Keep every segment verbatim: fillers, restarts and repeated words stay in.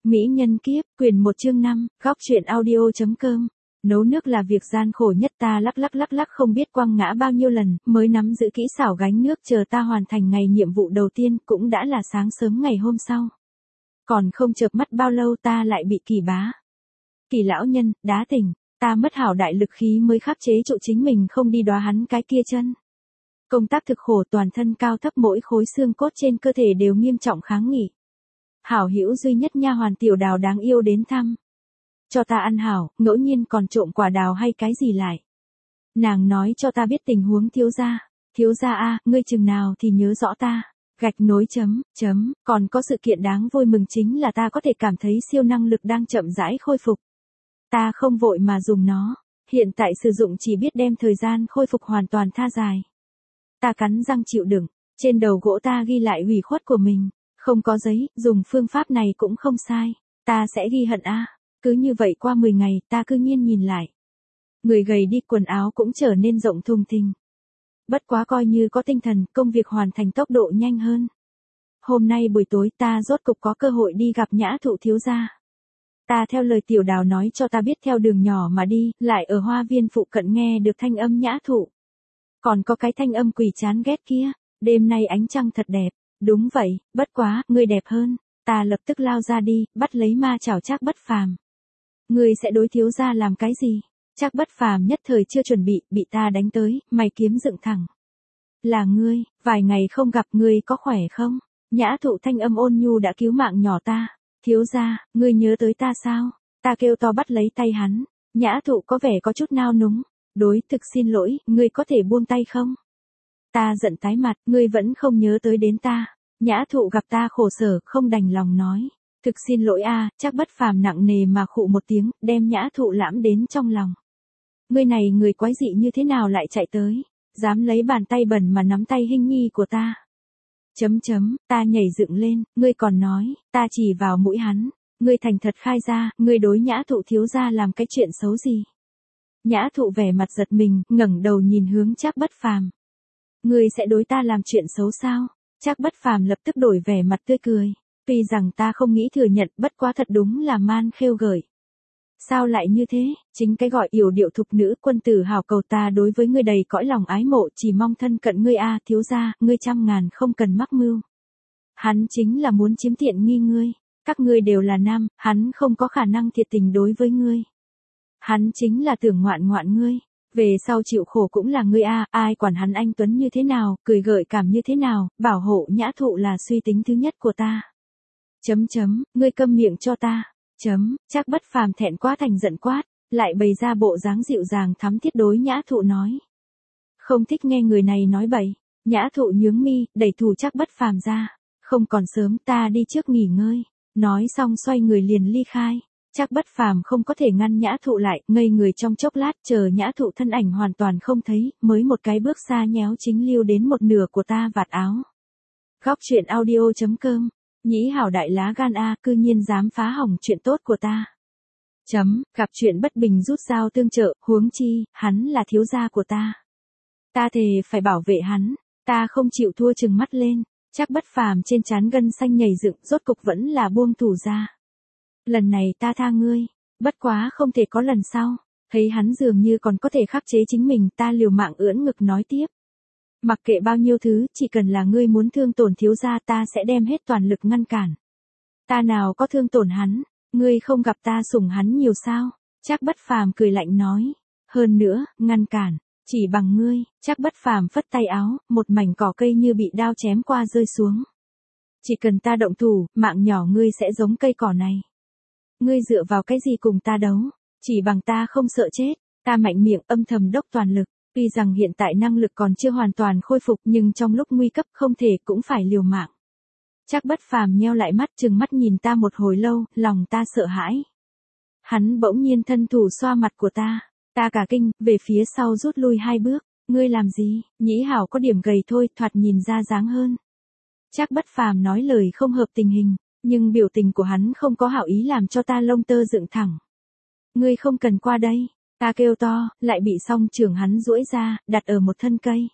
Mỹ nhân kiếp, quyển một chương năm, góc truyện audio.com. Nấu nước là việc gian khổ nhất, ta lắc lắc lắc lắc không biết quăng ngã bao nhiêu lần, mới nắm giữ kỹ xảo gánh nước, chờ ta hoàn thành ngày nhiệm vụ đầu tiên, cũng đã là sáng sớm ngày hôm sau. Còn không chợp mắt bao lâu ta lại bị Kỳ bá. Kỳ lão nhân, đá tỉnh, ta mất hảo đại lực khí mới khắc chế trụ chính mình không đi đóa hắn cái kia chân. Công tác thực khổ, toàn thân cao thấp mỗi khối xương cốt trên cơ thể đều nghiêm trọng kháng nghị. Hảo hữu duy nhất nha hoàn Tiểu Đào đáng yêu đến thăm. Cho ta ăn hảo, ngẫu nhiên còn trộm quả đào hay cái gì lại. Nàng nói cho ta biết tình huống thiếu gia. Thiếu gia a, ngươi chừng nào thì nhớ rõ ta. Gạch nối chấm, chấm, còn có sự kiện đáng vui mừng chính là ta có thể cảm thấy siêu năng lực đang chậm rãi khôi phục. Ta không vội mà dùng nó, hiện tại sử dụng chỉ biết đem thời gian khôi phục hoàn toàn tha dài. Ta cắn răng chịu đựng, trên đầu gỗ ta ghi lại ủy khuất của mình. Không có giấy, dùng phương pháp này cũng không sai. Ta sẽ ghi hận a. Cứ như vậy qua mười ngày, ta cư nhiên nhìn lại. Người gầy đi, quần áo cũng trở nên rộng thùng thình. Bất quá coi như có tinh thần, công việc hoàn thành tốc độ nhanh hơn. Hôm nay buổi tối ta rốt cục có cơ hội đi gặp Nhã Thụ thiếu gia. Ta theo lời Tiểu Đào nói cho ta biết theo đường nhỏ mà đi, lại ở hoa viên phụ cận nghe được thanh âm Nhã Thụ. Còn có cái thanh âm quỷ chán ghét kia, đêm nay ánh trăng thật đẹp. Đúng vậy, bất quá, ngươi đẹp hơn. Ta lập tức lao ra đi, bắt lấy ma chảo Trác Bất Phàm. Ngươi sẽ đối thiếu gia làm cái gì? Trác Bất Phàm nhất thời chưa chuẩn bị, bị ta đánh tới, mày kiếm dựng thẳng. Là ngươi, vài ngày không gặp, ngươi có khỏe không? Nhã Thụ thanh âm ôn nhu đã cứu mạng nhỏ ta. Thiếu gia, ngươi nhớ tới ta sao? Ta kêu to bắt lấy tay hắn. Nhã Thụ có vẻ có chút nao núng. Đối, thực xin lỗi, ngươi có thể buông tay không? Ta giận tái mặt, ngươi vẫn không nhớ tới đến ta. Nhã Thụ gặp ta khổ sở, không đành lòng nói. Thực xin lỗi a. Trác Bất Phàm nặng nề mà khụ một tiếng, đem Nhã Thụ lãm đến trong lòng. Ngươi này người quái dị như thế nào lại chạy tới, dám lấy bàn tay bẩn mà nắm tay Hinh Nhi của ta. Chấm chấm, ta nhảy dựng lên, ngươi còn nói, ta chỉ vào mũi hắn. Ngươi thành thật khai ra, ngươi đối Nhã Thụ thiếu gia làm cái chuyện xấu gì. Nhã Thụ vẻ mặt giật mình, ngẩng đầu nhìn hướng Trác Bất Phàm. Ngươi sẽ đối ta làm chuyện xấu sao? Trác Bất Phàm lập tức đổi vẻ mặt tươi cười. Tuy rằng ta không nghĩ thừa nhận, bất quá thật đúng là man khêu gợi. Sao lại như thế? Chính cái gọi yểu điệu thục nữ quân tử hào cầu ta đối với ngươi đầy cõi lòng ái mộ, chỉ mong thân cận ngươi a. Thiếu gia, ngươi trăm ngàn không cần mắc mưu. Hắn chính là muốn chiếm tiện nghi ngươi. Các ngươi đều là nam, hắn không có khả năng thiệt tình đối với ngươi. Hắn chính là tưởng ngoạn ngoạn ngươi. Về sau chịu khổ cũng là ngươi a. Ai quản hắn anh tuấn như thế nào, cười gợi cảm như thế nào, bảo hộ Nhã Thụ là suy tính thứ nhất của ta. Chấm chấm, ngươi câm miệng cho ta. Chấm, Trác Bất Phàm thẹn quá thành giận quát, lại bày ra bộ dáng dịu dàng thắm thiết đối Nhã Thụ nói. Không thích nghe người này nói bậy. Nhã Thụ nhướng mi, đẩy thủ Trác Bất Phàm ra. Không còn sớm, ta đi trước nghỉ ngơi. Nói xong xoay người liền ly khai. Trác Bất Phàm không có thể ngăn Nhã Thụ lại, ngây người trong chốc lát, chờ Nhã Thụ thân ảnh hoàn toàn không thấy, mới một cái bước xa nhéo chính lưu đến một nửa của ta vạt áo. Góc truyện audio.com. Nhĩ hảo đại lá gan a, cư nhiên dám phá hỏng chuyện tốt của ta. Chấm, gặp chuyện bất bình rút dao tương trợ, huống chi, hắn là thiếu gia của ta. Ta thề phải bảo vệ hắn, ta không chịu thua, trừng mắt lên. Trác Bất Phàm trên trán gân xanh nhảy dựng, rốt cục vẫn là buông thủ ra. Lần này ta tha ngươi, bất quá không thể có lần sau. Thấy hắn dường như còn có thể khắc chế chính mình, ta liều mạng ưỡn ngực nói tiếp. Mặc kệ bao nhiêu thứ, chỉ cần là ngươi muốn thương tổn thiếu gia, ta sẽ đem hết toàn lực ngăn cản. Ta nào có thương tổn hắn, ngươi không gặp ta sủng hắn nhiều sao? Trác Bất Phàm cười lạnh nói. Hơn nữa, ngăn cản, chỉ bằng ngươi. Trác Bất Phàm phất tay áo, một mảnh cỏ cây như bị đao chém qua rơi xuống. Chỉ cần ta động thủ, mạng nhỏ ngươi sẽ giống cây cỏ này. Ngươi dựa vào cái gì cùng ta đấu? Chỉ bằng ta không sợ chết. Ta mạnh miệng âm thầm đốc toàn lực. Tuy rằng hiện tại năng lực còn chưa hoàn toàn khôi phục, nhưng trong lúc nguy cấp không thể cũng phải liều mạng. Trác Bất Phàm nheo lại mắt, trừng mắt nhìn ta một hồi lâu, lòng ta sợ hãi. Hắn bỗng nhiên thân thủ xoa mặt của ta. Ta cả kinh, về phía sau rút lui hai bước. Ngươi làm gì? Nhĩ hảo có điểm gầy thôi, thoạt nhìn ra dáng hơn. Trác Bất Phàm nói lời không hợp tình hình, nhưng biểu tình của hắn không có hảo ý làm cho ta lông tơ dựng thẳng. Ngươi không cần qua đây. Ta kêu to, lại bị song trưởng hắn duỗi ra, đặt ở một thân cây.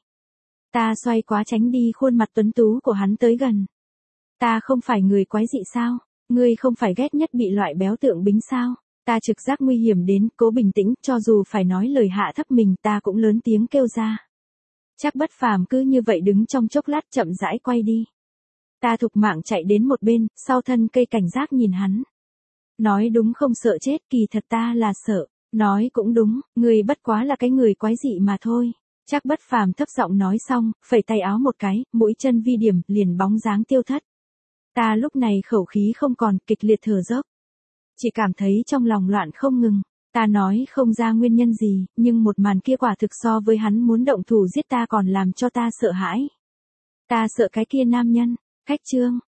Ta xoay quá tránh đi, khuôn mặt tuấn tú của hắn tới gần. Ta không phải người quái dị sao? ngươi không phải ghét nhất bị loại béo tượng bính sao? Ta trực giác nguy hiểm đến, cố bình tĩnh, cho dù phải nói lời hạ thấp mình ta cũng lớn tiếng kêu ra. Trác Bất Phàm cứ như vậy đứng trong chốc lát chậm rãi quay đi. Ta thục mạng chạy đến một bên, sau thân cây cảnh giác nhìn hắn. Nói đúng không sợ chết, kỳ thật ta là sợ. Nói cũng đúng, người bất quá là cái người quái dị mà thôi. Trác Bất Phàm thấp giọng nói xong, phẩy tay áo một cái, mũi chân vi điểm, liền bóng dáng tiêu thất. Ta lúc này khẩu khí không còn, kịch liệt thở dốc. Chỉ cảm thấy trong lòng loạn không ngừng. Ta nói không ra nguyên nhân gì, nhưng một màn kia quả thực so với hắn muốn động thủ giết ta còn làm cho ta sợ hãi. Ta sợ cái kia nam nhân. Khách trương,